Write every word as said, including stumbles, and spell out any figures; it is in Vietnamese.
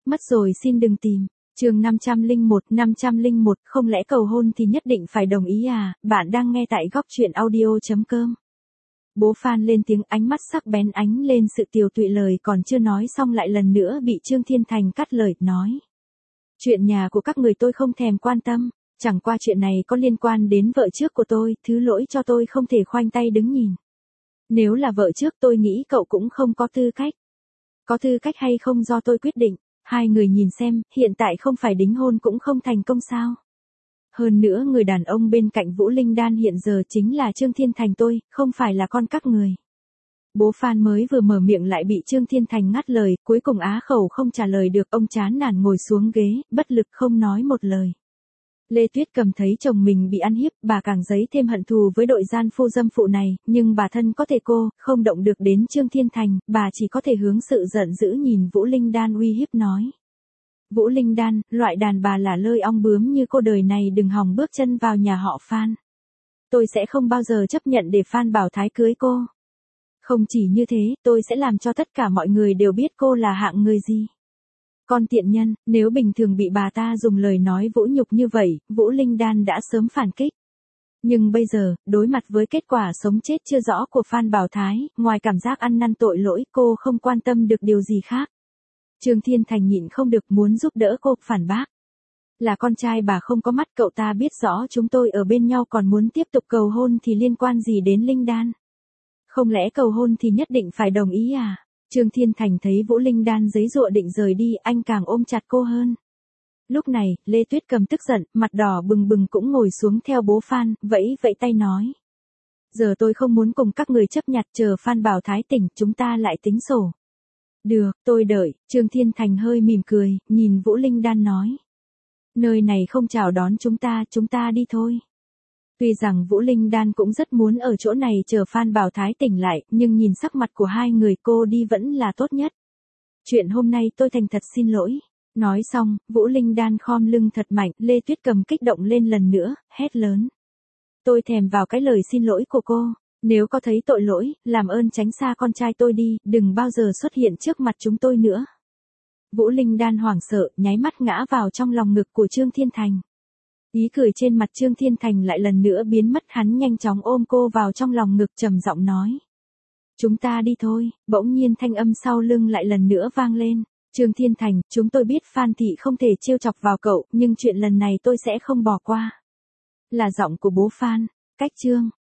Mất rồi xin đừng tìm. Chương năm trăm lẻ một, năm trăm lẻ một, không lẽ cầu hôn thì nhất định phải đồng ý à? Bạn đang nghe tại góc truyện audio chấm com. Bố Phan lên tiếng, ánh mắt sắc bén ánh lên sự tiều tụy, lời còn chưa nói xong lại lần nữa bị Trương Thiên Thành cắt lời, nói. Chuyện nhà của các người tôi không thèm quan tâm, chẳng qua chuyện này có liên quan đến vợ trước của tôi, thứ lỗi cho tôi không thể khoanh tay đứng nhìn. Nếu là vợ trước tôi nghĩ cậu cũng không có tư cách. Có tư cách hay không do tôi quyết định, hai người nhìn xem, hiện tại không phải đính hôn cũng không thành công sao. Hơn nữa người đàn ông bên cạnh Vũ Linh Đan hiện giờ chính là Trương Thiên Thành tôi, không phải là con các người. Bố Phan mới vừa mở miệng lại bị Trương Thiên Thành ngắt lời, cuối cùng á khẩu không trả lời được, ông chán nản ngồi xuống ghế, bất lực không nói một lời. Lê Tuyết Cầm thấy chồng mình bị ăn hiếp, bà càng dấy thêm hận thù với đội gian phu dâm phụ này, nhưng bà thân có thể cô, không động được đến Trương Thiên Thành, bà chỉ có thể hướng sự giận dữ nhìn Vũ Linh Đan uy hiếp nói. Vũ Linh Đan, loại đàn bà là lơi ong bướm như cô đời này đừng hòng bước chân vào nhà họ Phan. Tôi sẽ không bao giờ chấp nhận để Phan Bảo Thái cưới cô. Không chỉ như thế, tôi sẽ làm cho tất cả mọi người đều biết cô là hạng người gì. Con tiện nhân, nếu bình thường bị bà ta dùng lời nói vũ nhục như vậy, Vũ Linh Đan đã sớm phản kích. Nhưng bây giờ, đối mặt với kết quả sống chết chưa rõ của Phan Bảo Thái, ngoài cảm giác ăn năn tội lỗi, cô không quan tâm được điều gì khác. Trương Thiên Thành nhịn không được muốn giúp đỡ cô, phản bác. Là con trai bà không có mắt, cậu ta biết rõ chúng tôi ở bên nhau còn muốn tiếp tục cầu hôn thì liên quan gì đến Linh Đan? Không lẽ cầu hôn thì nhất định phải đồng ý à? Trương Thiên Thành thấy Vũ Linh Đan giấy giụa định rời đi, anh càng ôm chặt cô hơn. Lúc này, Lê Tuyết Cầm tức giận, mặt đỏ bừng bừng cũng ngồi xuống theo bố Phan, vẫy vẫy tay nói. Giờ tôi không muốn cùng các người chấp nhặt, chờ Phan Bảo Thái tỉnh, chúng ta lại tính sổ. Được, tôi đợi. Trương Thiên Thành hơi mỉm cười, nhìn Vũ Linh Đan nói. Nơi này không chào đón chúng ta, chúng ta đi thôi. Tuy rằng Vũ Linh Đan cũng rất muốn ở chỗ này chờ Phan Bảo Thái tỉnh lại, nhưng nhìn sắc mặt của hai người cô đi vẫn là tốt nhất. Chuyện hôm nay tôi thành thật xin lỗi. Nói xong, Vũ Linh Đan khom lưng thật mạnh, Lê Tuyết Cầm kích động lên lần nữa, hét lớn. Tôi thèm vào cái lời xin lỗi của cô. Nếu có thấy tội lỗi, làm ơn tránh xa con trai tôi đi, đừng bao giờ xuất hiện trước mặt chúng tôi nữa. Vũ Linh Đan hoảng sợ, nháy mắt ngã vào trong lòng ngực của Trương Thiên Thành. Ý cười trên mặt Trương Thiên Thành lại lần nữa biến mất, hắn nhanh chóng ôm cô vào trong lòng ngực trầm giọng nói. Chúng ta đi thôi, bỗng nhiên thanh âm sau lưng lại lần nữa vang lên. Trương Thiên Thành, chúng tôi biết Phan Thị không thể trêu chọc vào cậu, nhưng chuyện lần này tôi sẽ không bỏ qua. Là giọng của bố Phan, cách Trương.